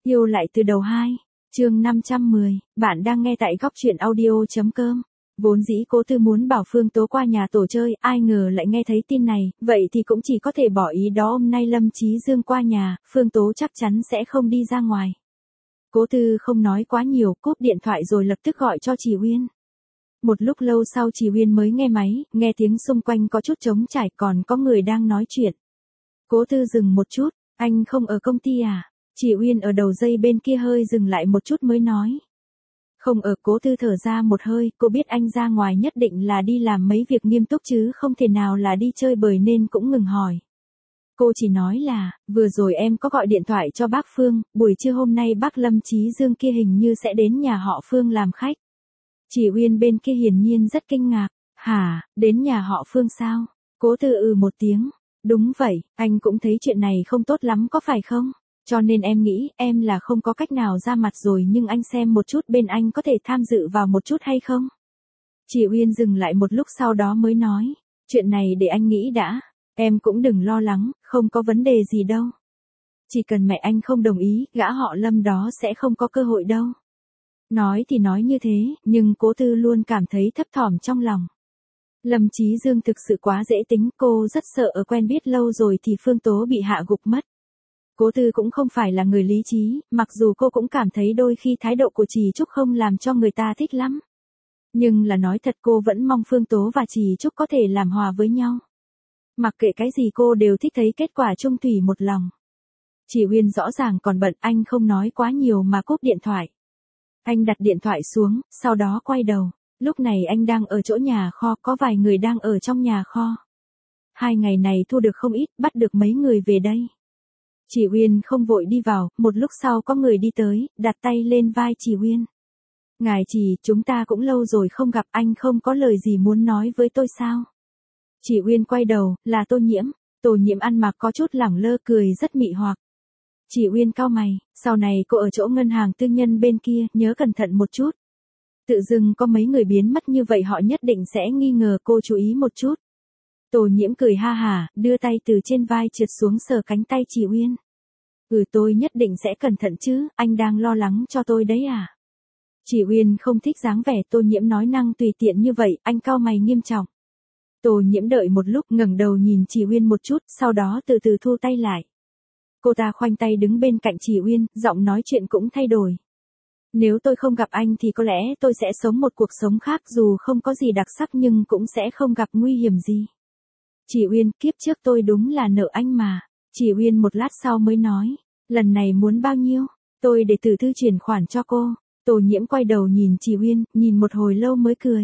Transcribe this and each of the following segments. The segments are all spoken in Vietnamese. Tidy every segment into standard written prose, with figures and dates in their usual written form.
Yêu lại từ đầu 2, chương 510, bạn đang nghe tại góc truyện audio.com. Vốn dĩ Cố Tư muốn bảo Phương Tố qua nhà tổ chơi, ai ngờ lại nghe thấy tin này, vậy thì cũng chỉ có thể bỏ ý đó. Hôm nay Lâm Chí Dương qua nhà, Phương Tố chắc chắn sẽ không đi ra ngoài. Cố Tư không nói quá nhiều, cúp điện thoại rồi lập tức gọi cho Chỉ Uyên. Một lúc lâu sau Chỉ Uyên mới nghe máy, nghe tiếng xung quanh có chút trống trải, còn có người đang nói chuyện. Cố Tư dừng một chút, anh không ở công ty à? Chỉ Uyên ở đầu dây bên kia hơi dừng lại một chút mới nói. Không ở. Cố Tư thở ra một hơi, cô biết anh ra ngoài nhất định là đi làm mấy việc nghiêm túc chứ không thể nào là đi chơi bời nên cũng ngừng hỏi. Cô chỉ nói là, vừa rồi em có gọi điện thoại cho bác Phương, buổi trưa hôm nay bác Lâm Chí Dương kia hình như sẽ đến nhà họ Phương làm khách. Chỉ Uyên bên kia hiển nhiên rất kinh ngạc. Hả, đến nhà họ Phương sao? Cố Tư một tiếng. Đúng vậy, anh cũng thấy chuyện này không tốt lắm có phải không? Cho nên em nghĩ em là không có cách nào ra mặt rồi, nhưng anh xem một chút bên anh có thể tham dự vào một chút hay không? Chỉ Uyên dừng lại một lúc sau đó mới nói. Chuyện này để anh nghĩ đã. Em cũng đừng lo lắng, không có vấn đề gì đâu. Chỉ cần mẹ anh không đồng ý, gã họ Lâm đó sẽ không có cơ hội đâu. Nói thì nói như thế, nhưng Cố Tư luôn cảm thấy thấp thỏm trong lòng. Lâm Chí Dương thực sự quá dễ tính, cô rất sợ ở quen biết lâu rồi thì Phương Tố bị hạ gục mất. Cố Tư cũng không phải là người lý trí, mặc dù cô cũng cảm thấy đôi khi thái độ của Trì Trúc không làm cho người ta thích lắm. Nhưng là nói thật cô vẫn mong Phương Tố và Trì Trúc có thể làm hòa với nhau. Mặc kệ cái gì cô đều thích thấy kết quả chung thủy một lòng. Chỉ Uyên rõ ràng còn bận, anh không nói quá nhiều mà cúp điện thoại. Anh đặt điện thoại xuống, sau đó quay đầu. Lúc này anh đang ở chỗ nhà kho, có vài người đang ở trong nhà kho. 2 ngày này thu được không ít, bắt được mấy người về đây. Chỉ Uyên không vội đi vào, một lúc sau có người đi tới, đặt tay lên vai Chỉ Uyên. Ngài Chỉ, chúng ta cũng lâu rồi không gặp, anh không có lời gì muốn nói với tôi sao? Chỉ Uyên quay đầu, là Tô Nhiễm. Tô Nhiễm ăn mặc có chút lẳng lơ, cười rất mị hoặc. Chỉ Uyên cau mày, sau này cô ở chỗ ngân hàng tư nhân bên kia, nhớ cẩn thận một chút. Tự dưng có mấy người biến mất như vậy họ nhất định sẽ nghi ngờ cô, chú ý một chút. Tô Nhiễm cười ha hả, đưa tay từ trên vai trượt xuống sờ cánh tay Chỉ Uyên. Tôi nhất định sẽ cẩn thận chứ, anh đang lo lắng cho tôi đấy à? Chỉ Uyên không thích dáng vẻ Tô Nhiễm nói năng tùy tiện như vậy, anh cau mày nghiêm trọng. Tô Nhiễm đợi một lúc ngẩng đầu nhìn Chỉ Uyên một chút, sau đó từ từ thu tay lại. Cô ta khoanh tay đứng bên cạnh Chỉ Uyên, giọng nói chuyện cũng thay đổi. Nếu tôi không gặp anh thì có lẽ tôi sẽ sống một cuộc sống khác, dù không có gì đặc sắc nhưng cũng sẽ không gặp nguy hiểm gì. Chỉ Uyên, kiếp trước tôi đúng là nợ anh mà. Chỉ Uyên một lát sau mới nói. Lần này muốn bao nhiêu? Tôi để Tử Thư chuyển khoản cho cô. Tô Nhiễm quay đầu nhìn Chỉ Uyên, nhìn một hồi lâu mới cười.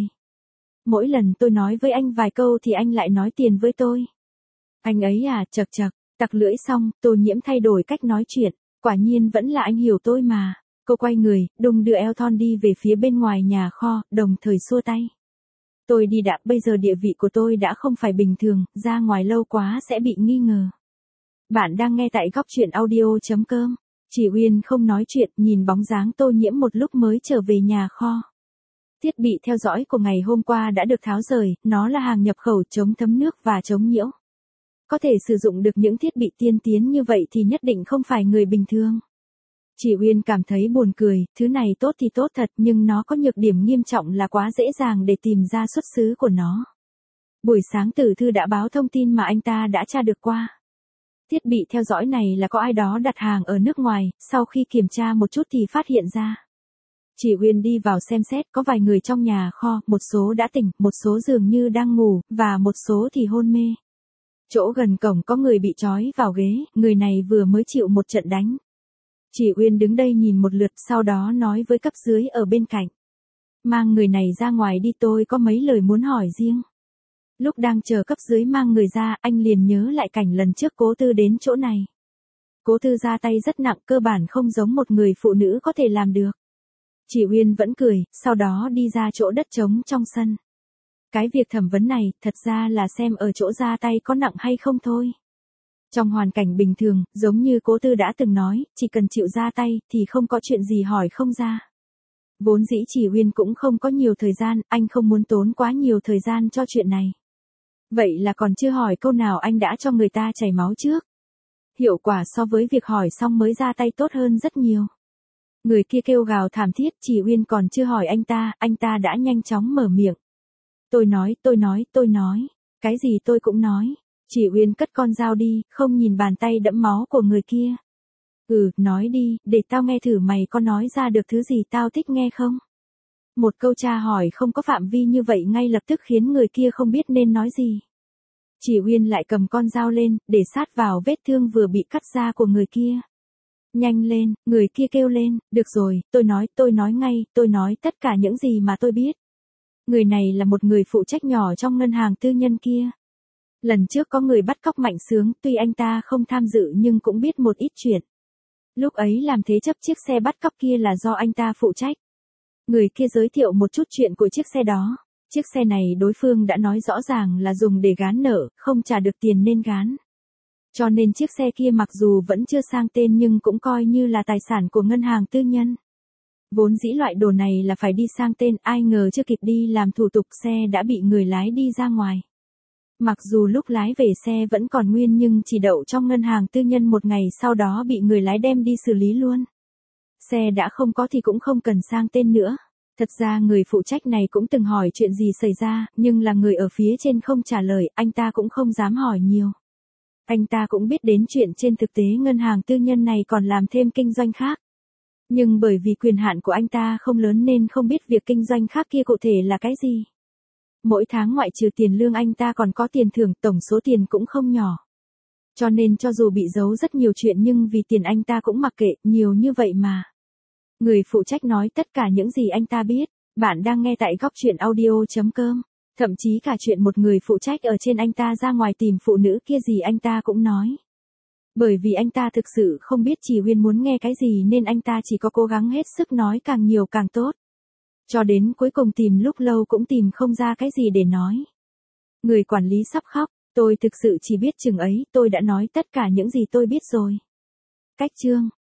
Mỗi lần tôi nói với anh vài câu thì anh lại nói tiền với tôi. Anh ấy à, chậc chậc, tặc lưỡi xong, Tô Nhiễm thay đổi cách nói chuyện. Quả nhiên vẫn là anh hiểu tôi mà. Cô quay người, đung đưa eo thon đi về phía bên ngoài nhà kho, đồng thời xua tay. Tôi đi đã, bây giờ địa vị của tôi đã không phải bình thường, ra ngoài lâu quá sẽ bị nghi ngờ. Bạn đang nghe tại góc truyện audio.com. Chỉ Uyên không nói chuyện, nhìn bóng dáng Tô Nhiễm một lúc mới trở về nhà kho. Thiết bị theo dõi của ngày hôm qua đã được tháo rời, nó là hàng nhập khẩu chống thấm nước và chống nhiễu. Có thể sử dụng được những thiết bị tiên tiến như vậy thì nhất định không phải người bình thường. Chỉ Uyên cảm thấy buồn cười, thứ này tốt thì tốt thật nhưng nó có nhược điểm nghiêm trọng là quá dễ dàng để tìm ra xuất xứ của nó. Buổi sáng Tử Thư đã báo thông tin mà anh ta đã tra được qua. Thiết bị theo dõi này là có ai đó đặt hàng ở nước ngoài, sau khi kiểm tra một chút thì phát hiện ra. Chỉ Uyên đi vào xem xét, có vài người trong nhà kho, một số đã tỉnh, một số dường như đang ngủ, và một số thì hôn mê. Chỗ gần cổng có người bị trói vào ghế, người này vừa mới chịu một trận đánh. Chỉ Uyên đứng đây nhìn một lượt, sau đó nói với cấp dưới ở bên cạnh. Mang người này ra ngoài đi, tôi có mấy lời muốn hỏi riêng. Lúc đang chờ cấp dưới mang người ra, anh liền nhớ lại cảnh lần trước Cố Tư đến chỗ này. Cố Tư ra tay rất nặng, cơ bản không giống một người phụ nữ có thể làm được. Chỉ Uyên vẫn cười, sau đó đi ra chỗ đất trống trong sân. Cái việc thẩm vấn này, thật ra là xem ở chỗ ra tay có nặng hay không thôi. Trong hoàn cảnh bình thường, giống như Cố Tư đã từng nói, chỉ cần chịu ra tay, thì không có chuyện gì hỏi không ra. Vốn dĩ Chỉ Uyên cũng không có nhiều thời gian, anh không muốn tốn quá nhiều thời gian cho chuyện này. Vậy là còn chưa hỏi câu nào anh đã cho người ta chảy máu trước. hiệu quả so với việc hỏi xong mới ra tay tốt hơn rất nhiều. Người kia kêu gào thảm thiết, chị Uyên còn chưa hỏi anh ta đã nhanh chóng mở miệng. Tôi nói, cái gì tôi cũng nói. Chị Uyên cất con dao đi, không nhìn bàn tay đẫm máu của người kia. Nói đi, để tao nghe thử mày có nói ra được thứ gì tao thích nghe không? Một câu tra hỏi không có phạm vi như vậy ngay lập tức khiến người kia không biết nên nói gì. Chị Uyên lại cầm con dao lên, để sát vào vết thương vừa bị cắt ra của người kia. Nhanh lên, người kia kêu lên, được rồi, tôi nói ngay, tôi nói tất cả những gì mà tôi biết. Người này là một người phụ trách nhỏ trong ngân hàng tư nhân kia. Lần trước có người bắt cóc Mạnh Sướng, tuy anh ta không tham dự nhưng cũng biết một ít chuyện. Lúc ấy làm thế chấp chiếc xe bắt cóc kia là do anh ta phụ trách. Người kia giới thiệu một chút chuyện của chiếc xe đó. Chiếc xe này đối phương đã nói rõ ràng là dùng để gán nợ, không trả được tiền nên gán. Cho nên chiếc xe kia mặc dù vẫn chưa sang tên nhưng cũng coi như là tài sản của ngân hàng tư nhân. Vốn dĩ loại đồ này là phải đi sang tên, ai ngờ chưa kịp đi làm thủ tục xe đã bị người lái đi ra ngoài. Mặc dù lúc lái về xe vẫn còn nguyên nhưng chỉ đậu trong ngân hàng tư nhân một ngày sau đó bị người lái đem đi xử lý luôn. Xe đã không có thì cũng không cần sang tên nữa. Thật ra người phụ trách này cũng từng hỏi chuyện gì xảy ra, nhưng là người ở phía trên không trả lời, anh ta cũng không dám hỏi nhiều. Anh ta cũng biết đến chuyện trên thực tế ngân hàng tư nhân này còn làm thêm kinh doanh khác. Nhưng bởi vì quyền hạn của anh ta không lớn nên không biết việc kinh doanh khác kia cụ thể là cái gì. Mỗi tháng ngoại trừ tiền lương anh ta còn có tiền thưởng, tổng số tiền cũng không nhỏ. Cho nên cho dù bị giấu rất nhiều chuyện nhưng vì tiền anh ta cũng mặc kệ, nhiều như vậy mà. Người phụ trách nói tất cả những gì anh ta biết. Bạn đang nghe tại góc truyện audio.com. Thậm chí cả chuyện một người phụ trách ở trên anh ta ra ngoài tìm phụ nữ kia gì anh ta cũng nói. Bởi vì anh ta thực sự không biết chị Uyên muốn nghe cái gì nên anh ta chỉ có cố gắng hết sức nói càng nhiều càng tốt. Cho đến cuối cùng tìm lúc lâu cũng tìm không ra cái gì để nói. Người quản lý sắp khóc, tôi thực sự chỉ biết chừng ấy, tôi đã nói tất cả những gì tôi biết rồi. Cách chương